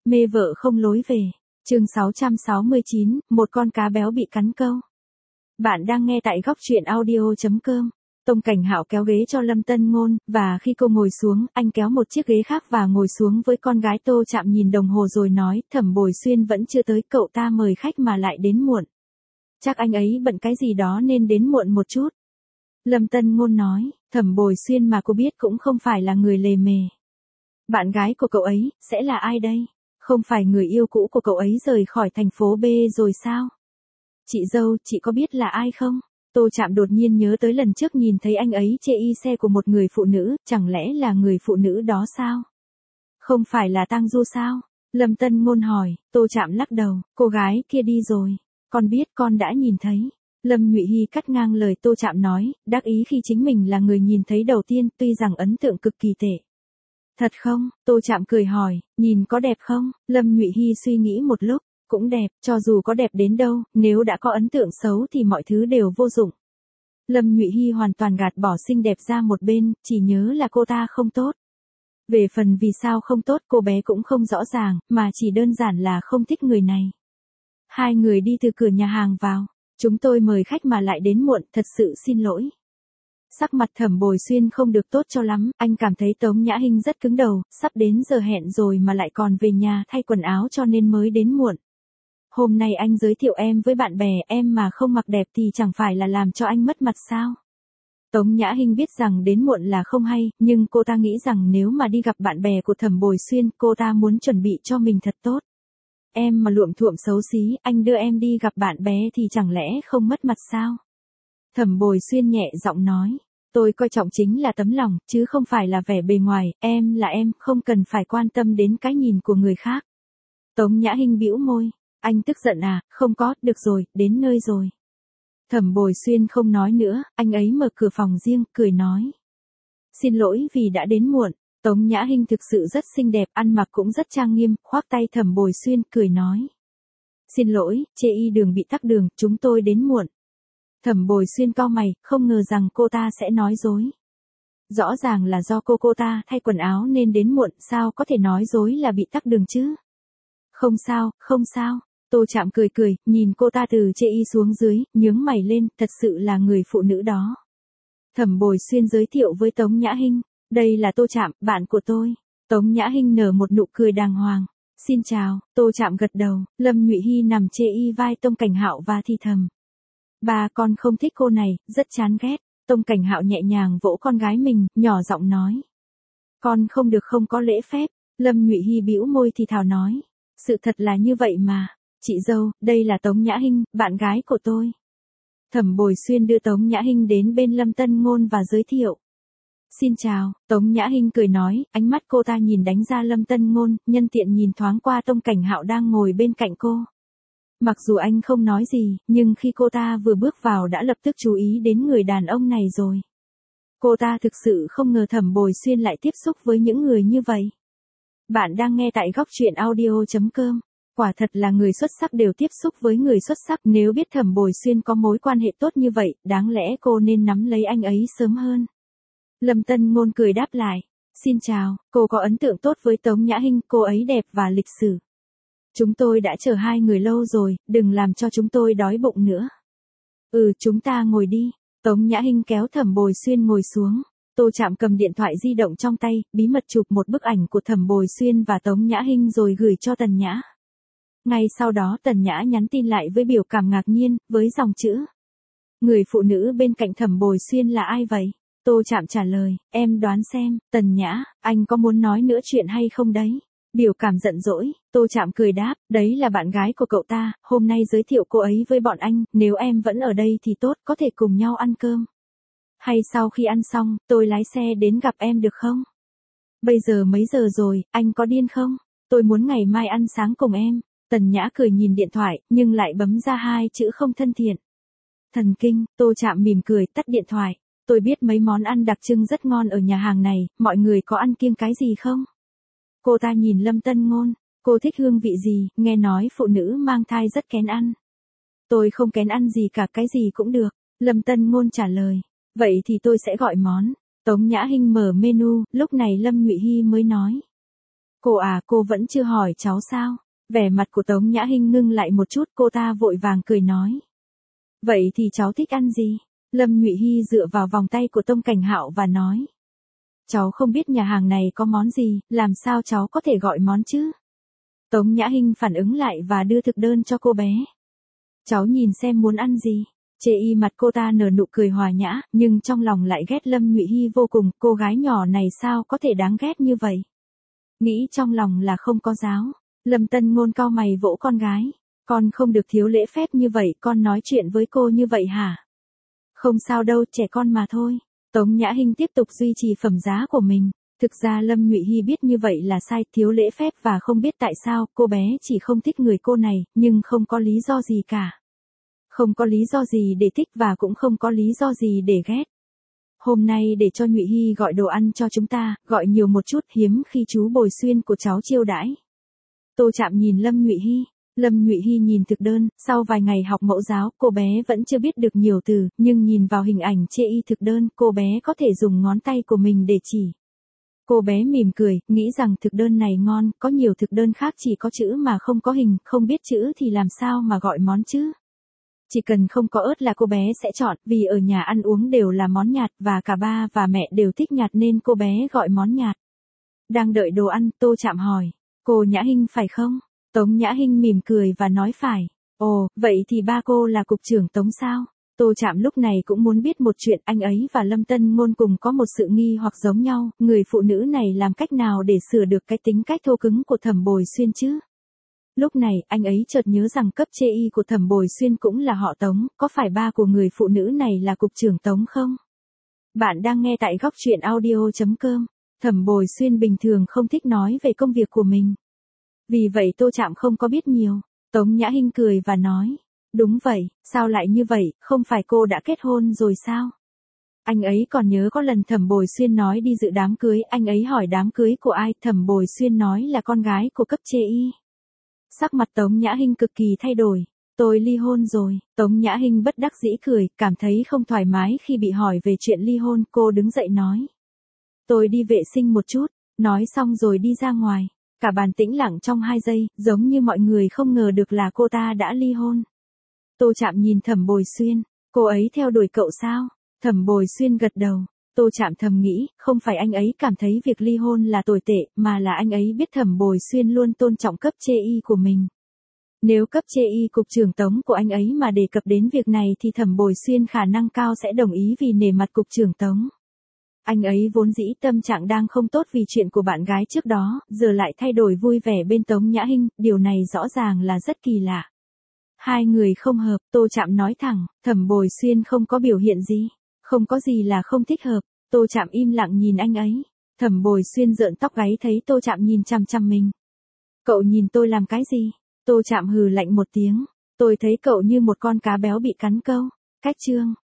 Mê vợ không lối về. Chương 669, một con cá béo bị cắn câu. Bạn đang nghe tại góc truyện audio.com. Tông Cảnh Hạo kéo ghế cho Lâm Tân Ngôn, và khi cô ngồi xuống, anh kéo một chiếc ghế khác và ngồi xuống với con gái. Tô Trạm nhìn đồng hồ rồi nói, Thẩm Bồi Xuyên vẫn chưa tới, cậu ta mời khách mà lại đến muộn. Chắc anh ấy bận cái gì đó nên đến muộn một chút. Lâm Tân Ngôn nói, Thẩm Bồi Xuyên mà cô biết cũng không phải là người lề mề. Bạn gái của cậu ấy, sẽ là ai đây? Không phải người yêu cũ của cậu ấy rời khỏi thành phố B rồi sao? Chị dâu, chị có biết là ai không? Tô Trạm đột nhiên nhớ tới lần trước nhìn thấy anh ấy chê y xe của một người phụ nữ, chẳng lẽ là người phụ nữ đó sao? Không phải là Tang Du sao? Lâm Tân Ngôn hỏi. Tô Trạm lắc đầu, cô gái kia đi rồi. Con biết, con đã nhìn thấy. Lâm Nhụy Hy cắt ngang lời Tô Trạm nói, đắc ý khi chính mình là người nhìn thấy đầu tiên, tuy rằng ấn tượng cực kỳ tệ. Thật không? Tô Trạm cười hỏi, nhìn có đẹp không? Lâm Nhụy Hy suy nghĩ một lúc, cũng đẹp, cho dù có đẹp đến đâu, nếu đã có ấn tượng xấu thì mọi thứ đều vô dụng. Lâm Nhụy Hy hoàn toàn gạt bỏ xinh đẹp ra một bên, chỉ nhớ là cô ta không tốt. Về phần vì sao không tốt cô bé cũng không rõ ràng, mà chỉ đơn giản là không thích người này. Hai người đi từ cửa nhà hàng vào. Chúng tôi mời khách mà lại đến muộn, thật sự xin lỗi. Sắc mặt Thẩm Bồi Xuyên không được tốt cho lắm, anh cảm thấy Tống Nhã Hinh rất cứng đầu, sắp đến giờ hẹn rồi mà lại còn về nhà thay quần áo cho nên mới đến muộn. Hôm nay anh giới thiệu em với bạn bè, em mà không mặc đẹp thì chẳng phải là làm cho anh mất mặt sao? Tống Nhã Hinh biết rằng đến muộn là không hay, nhưng cô ta nghĩ rằng nếu mà đi gặp bạn bè của Thẩm Bồi Xuyên, cô ta muốn chuẩn bị cho mình thật tốt. Em mà luộm thuộm xấu xí, anh đưa em đi gặp bạn bè thì chẳng lẽ không mất mặt sao? Thẩm Bồi Xuyên nhẹ giọng nói, tôi coi trọng chính là tấm lòng, chứ không phải là vẻ bề ngoài, em là em, không cần phải quan tâm đến cái nhìn của người khác. Tống Nhã Hinh bĩu môi, anh tức giận à? Không có, được rồi, đến nơi rồi. Thẩm Bồi Xuyên không nói nữa, anh ấy mở cửa phòng riêng, cười nói. Xin lỗi vì đã đến muộn. Tống Nhã Hinh thực sự rất xinh đẹp, ăn mặc cũng rất trang nghiêm, khoác tay Thẩm Bồi Xuyên, cười nói. Xin lỗi, chê y đường bị tắc đường, chúng tôi đến muộn. Thẩm Bồi Xuyên cau mày, không ngờ rằng cô ta sẽ nói dối. Rõ ràng là do cô ta thay quần áo nên đến muộn, sao có thể nói dối là bị tắc đường chứ? Không sao, không sao. Tô Trạm cười cười, nhìn cô ta từ chê y xuống dưới, nhướng mày lên, thật sự là người phụ nữ đó. Thẩm Bồi Xuyên giới thiệu với Tống Nhã Hinh. Đây là Tô Trạm, bạn của tôi. Tống Nhã Hinh nở một nụ cười đàng hoàng. Xin chào. Tô Trạm gật đầu. Lâm Nhụy Hy nằm chê y vai Tông Cảnh Hạo và thì thầm. Ba con không thích cô này, rất chán ghét. Tông Cảnh Hạo nhẹ nhàng vỗ con gái mình, nhỏ giọng nói. Con không được không có lễ phép. Lâm Nhụy Hy bĩu môi thì thào nói. Sự thật là như vậy mà. Chị dâu, đây là Tống Nhã Hinh, bạn gái của tôi. Thẩm Bồi Xuyên đưa Tống Nhã Hinh đến bên Lâm Tân Ngôn và giới thiệu. Xin chào, Tống Nhã Hinh cười nói, ánh mắt cô ta nhìn đánh ra Lâm Tân Ngôn, nhân tiện nhìn thoáng qua Tông Cảnh Hạo đang ngồi bên cạnh cô. Mặc dù anh không nói gì, nhưng khi cô ta vừa bước vào đã lập tức chú ý đến người đàn ông này rồi. Cô ta thực sự không ngờ Thẩm Bồi Xuyên lại tiếp xúc với những người như vậy. Bạn đang nghe tại góc truyện audio.com. Quả thật là người xuất sắc đều tiếp xúc với người xuất sắc, nếu biết Thẩm Bồi Xuyên có mối quan hệ tốt như vậy, đáng lẽ cô nên nắm lấy anh ấy sớm hơn. Lâm Tân Ngôn cười đáp lại. Xin chào, cô có ấn tượng tốt với Tống Nhã Hinh, cô ấy đẹp và lịch sự. Chúng tôi đã chờ hai người lâu rồi, đừng làm cho chúng tôi đói bụng nữa. Chúng ta ngồi đi. Tống Nhã Hinh kéo Thẩm Bồi Xuyên ngồi xuống. Tô Trạm cầm điện thoại di động trong tay, bí mật chụp một bức ảnh của Thẩm Bồi Xuyên và Tống Nhã Hinh rồi gửi cho Tần Nhã. Ngay sau đó Tần Nhã nhắn tin lại với biểu cảm ngạc nhiên, với dòng chữ. Người phụ nữ bên cạnh Thẩm Bồi Xuyên là ai vậy? Tô Trạm trả lời, em đoán xem. Tần Nhã, anh có muốn nói nữa chuyện hay không đấy? Biểu cảm giận dỗi, Tô Trạm cười đáp, đấy là bạn gái của cậu ta, hôm nay giới thiệu cô ấy với bọn anh, nếu em vẫn ở đây thì tốt, có thể cùng nhau ăn cơm. Hay sau khi ăn xong, tôi lái xe đến gặp em được không? Bây giờ mấy giờ rồi, anh có điên không? Tôi muốn ngày mai ăn sáng cùng em. Tần Nhã cười nhìn điện thoại, nhưng lại bấm ra hai chữ không thân thiện. Thần kinh, Tô Trạm mỉm cười, tắt điện thoại. Tôi biết mấy món ăn đặc trưng rất ngon ở nhà hàng này, mọi người có ăn kiêng cái gì không? Cô ta nhìn Lâm Tân Ngôn, cô thích hương vị gì, nghe nói phụ nữ mang thai rất kén ăn. Tôi không kén ăn gì cả, cái gì cũng được. Lâm Tân Ngôn trả lời. Vậy thì tôi sẽ gọi món. Tống Nhã Hinh mở menu, lúc này Lâm Nhụy Hy mới nói. Cô à, cô vẫn chưa hỏi cháu sao? Vẻ mặt của Tống Nhã Hinh ngưng lại một chút, cô ta vội vàng cười nói. Vậy thì cháu thích ăn gì? Lâm Nhụy Hy dựa vào vòng tay của Tông Cảnh Hạo và nói. Cháu không biết nhà hàng này có món gì, làm sao cháu có thể gọi món chứ? Tống Nhã Hinh phản ứng lại và đưa thực đơn cho cô bé. Cháu nhìn xem muốn ăn gì. Chê y mặt cô ta nở nụ cười hòa nhã, nhưng trong lòng lại ghét Lâm Nhụy Hy vô cùng, cô gái nhỏ này sao có thể đáng ghét như vậy. Nghĩ trong lòng là không có giáo. Lâm Tân Ngôn cau mày vỗ con gái. Con không được thiếu lễ phép như vậy, con nói chuyện với cô như vậy hả? Không sao đâu, trẻ con mà thôi. Tống Nhã Hinh tiếp tục duy trì phẩm giá của mình. Thực ra Lâm Nhụy Hy biết như vậy là sai, thiếu lễ phép và không biết tại sao, cô bé chỉ không thích người cô này, nhưng không có lý do gì cả. Không có lý do gì để thích và cũng không có lý do gì để ghét. Hôm nay để cho Nhụy Hy gọi đồ ăn cho chúng ta, gọi nhiều một chút, hiếm khi chú Bồi Xuyên của cháu chiêu đãi. Tô Trạm nhìn Lâm Nhụy Hy. Lâm Nhụy Hy nhìn thực đơn, sau vài ngày học mẫu giáo, cô bé vẫn chưa biết được nhiều từ, nhưng nhìn vào hình ảnh chê y thực đơn, cô bé có thể dùng ngón tay của mình để chỉ. Cô bé mỉm cười, nghĩ rằng thực đơn này ngon, có nhiều thực đơn khác chỉ có chữ mà không có hình, không biết chữ thì làm sao mà gọi món chứ. Chỉ cần không có ớt là cô bé sẽ chọn, vì ở nhà ăn uống đều là món nhạt và cả ba và mẹ đều thích nhạt nên cô bé gọi món nhạt. Đang đợi đồ ăn, Tô Trạm hỏi, cô Nhã Hinh phải không? Tống Nhã Hinh mỉm cười và nói phải. Ồ, vậy thì ba cô là cục trưởng Tống sao? Tô Trạm lúc này cũng muốn biết một chuyện, anh ấy và Lâm Tân Ngôn cùng có một sự nghi hoặc giống nhau, người phụ nữ này làm cách nào để sửa được cái tính cách thô cứng của Thẩm Bồi Xuyên chứ? Lúc này, anh ấy chợt nhớ rằng cấp chê y của Thẩm Bồi Xuyên cũng là họ Tống, có phải ba của người phụ nữ này là cục trưởng Tống không? Bạn đang nghe tại góc truyện audio.com. Thẩm Bồi Xuyên bình thường không thích nói về công việc của mình. Vì vậy Tô Trạm không có biết nhiều. Tống Nhã Hinh cười và nói. Đúng vậy, sao lại như vậy, không phải cô đã kết hôn rồi sao? Anh ấy còn nhớ có lần Thẩm Bồi Xuyên nói đi dự đám cưới, anh ấy hỏi đám cưới của ai, Thẩm Bồi Xuyên nói là con gái của cấp chê y. Sắc mặt Tống Nhã Hinh cực kỳ thay đổi. Tôi ly hôn rồi. Tống Nhã Hinh bất đắc dĩ cười, cảm thấy không thoải mái khi bị hỏi về chuyện ly hôn, cô đứng dậy nói. Tôi đi vệ sinh một chút, nói xong rồi đi ra ngoài. Cả bàn tĩnh lặng trong 2 giây, giống như mọi người không ngờ được là cô ta đã ly hôn. Tô Trạm nhìn Thẩm Bồi Xuyên, cô ấy theo đuổi cậu sao? Thẩm Bồi Xuyên gật đầu. Tô Trạm thầm nghĩ, không phải anh ấy cảm thấy việc ly hôn là tồi tệ, mà là anh ấy biết Thẩm Bồi Xuyên luôn tôn trọng cấp chê y của mình. Nếu cấp chê y cục trưởng Tống của anh ấy mà đề cập đến việc này thì Thẩm Bồi Xuyên khả năng cao sẽ đồng ý vì nể mặt cục trưởng Tống. Anh ấy vốn dĩ tâm trạng đang không tốt vì chuyện của bạn gái trước đó, giờ lại thay đổi vui vẻ bên Tống Nhã Hinh, điều này rõ ràng là rất kỳ lạ. Hai người không hợp, Tô Trạm nói thẳng, Thẩm Bồi Xuyên không có biểu hiện gì, không có gì là không thích hợp. Tô Trạm im lặng nhìn anh ấy. Thẩm Bồi Xuyên rợn tóc gáy thấy Tô Trạm nhìn chằm chằm mình. Cậu nhìn tôi làm cái gì? Tô Trạm hừ lạnh một tiếng. Tôi thấy cậu như một con cá béo bị cắn câu. Cách chương.